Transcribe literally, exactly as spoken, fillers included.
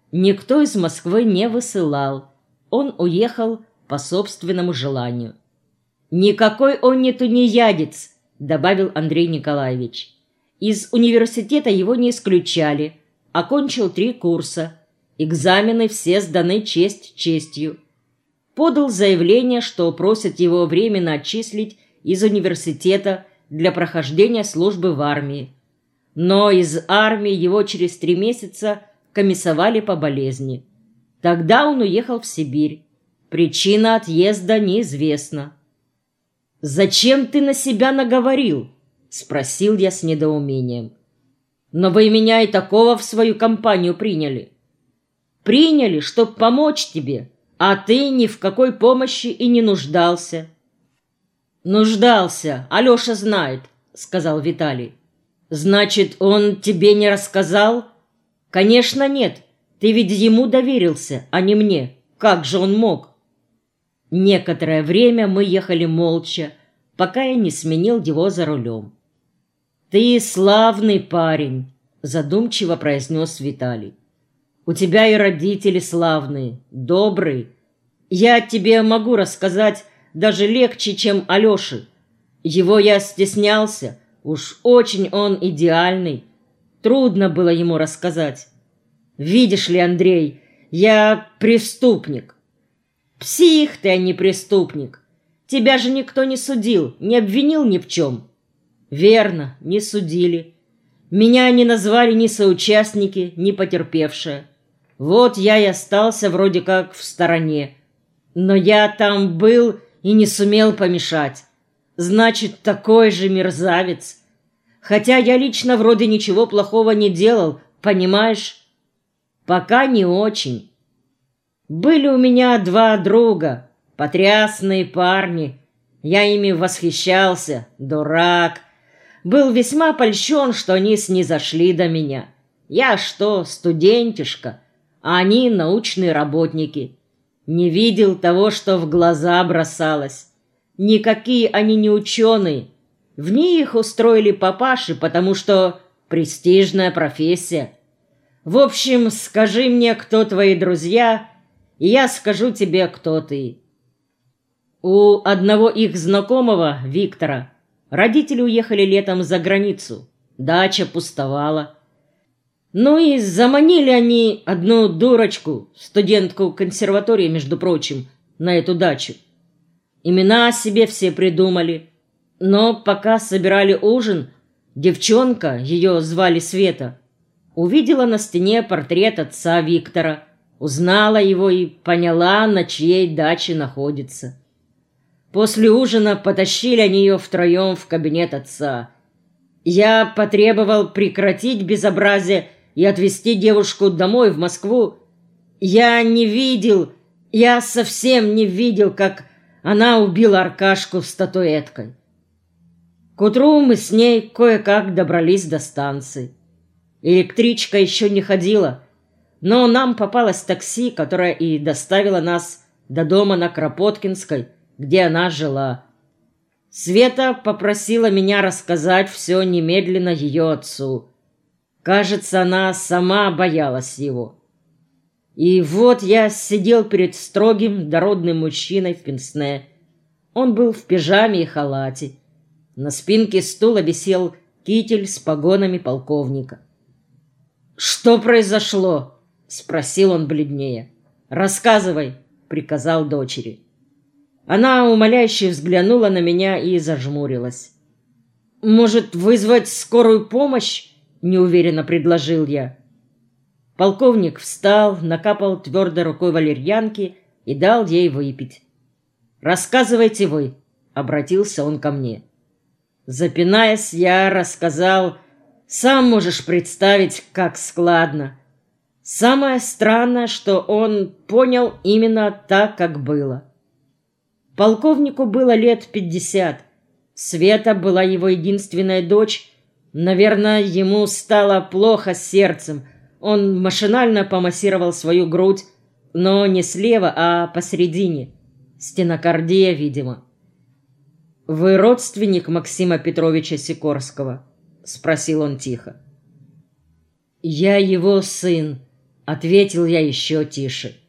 Никто из Москвы не высылал. Он уехал по собственному желанию. «Никакой он не тунеядец», — добавил Андрей Николаевич. «Из университета его не исключали. Окончил три курса. Экзамены все сданы честь честью. Подал заявление, что просят его временно отчислить из университета для прохождения службы в армии. Но из армии его через три месяца комиссовали по болезни. Тогда он уехал в Сибирь. Причина отъезда неизвестна». «Зачем ты на себя наговорил?» — спросил я с недоумением. «Но вы меня и такого в свою компанию приняли». «Приняли, чтоб помочь тебе, а ты ни в какой помощи и не нуждался». «Нуждался, Алеша знает», — сказал Виталий. «Значит, он тебе не рассказал?» «Конечно, нет. Ты ведь ему доверился, а не мне. Как же он мог?» Некоторое время мы ехали молча, пока я не сменил его за рулем. «Ты славный парень», — задумчиво произнес Виталий. «У тебя и родители славные, добрые. Я тебе могу рассказать даже легче, чем Алёше. Его я стеснялся, уж очень он идеальный. Трудно было ему рассказать. Видишь ли, Андрей, я преступник». «Псих ты, а не преступник. Тебя же никто не судил, не обвинил ни в чем». «Верно, не судили. Меня не назвали ни соучастники, ни потерпевшие. Вот я и остался вроде как в стороне. Но я там был и не сумел помешать. Значит, такой же мерзавец. Хотя я лично вроде ничего плохого не делал, понимаешь?» «Пока не очень. Были у меня два друга, потрясные парни. Я ими восхищался, дурак. Был весьма польщен, что они снизошли до меня. Я что, студентишка, а они научные работники. Не видел того, что в глаза бросалось. Никакие они не ученые. В них устроили папаши, потому что престижная профессия. В общем, скажи мне, кто твои друзья, и я скажу тебе, кто ты». У одного их знакомого, Виктора, родители уехали летом за границу. Дача пустовала. Ну и заманили они одну дурочку, студентку консерватории, между прочим, на эту дачу. Имена себе все придумали. Но пока собирали ужин, девчонка, ее звали Света, увидела на стене портрет отца Виктора, узнала его и поняла, на чьей даче находится. После ужина потащили они ее втроем в кабинет отца. Я потребовал прекратить безобразие и отвезти девушку домой, в Москву. Я не видел, я совсем не видел, как она убила Аркашку статуэткой. К утру мы с ней кое-как добрались до станции. Электричка еще не ходила, но нам попалось такси, которое и доставило нас до дома на Кропоткинской, где она жила. Света попросила меня рассказать все немедленно ее отцу. Кажется, она сама боялась его. И вот я сидел перед строгим дородным мужчиной в пенсне. Он был в пижаме и халате. На спинке стула висел китель с погонами полковника. «Что произошло?» — спросил он бледнее. «Рассказывай», — приказал дочери. Она умоляюще взглянула на меня и зажмурилась. «Может, вызвать скорую помощь?» — неуверенно предложил я. Полковник встал, накапал твердой рукой валерьянки и дал ей выпить. «Рассказывайте вы», — обратился он ко мне. Запинаясь, я рассказал. Сам можешь представить, как складно. Самое странное, что он понял именно так, как было. Полковнику было лет пятьдесят. Света была его единственная дочь. Наверное, ему стало плохо с сердцем. Он машинально помассировал свою грудь, но не слева, а посередине. Стенокардия, видимо. «Вы родственник Максима Петровича Сикорского?» — спросил он тихо. «Я его сын», — ответил я еще тише.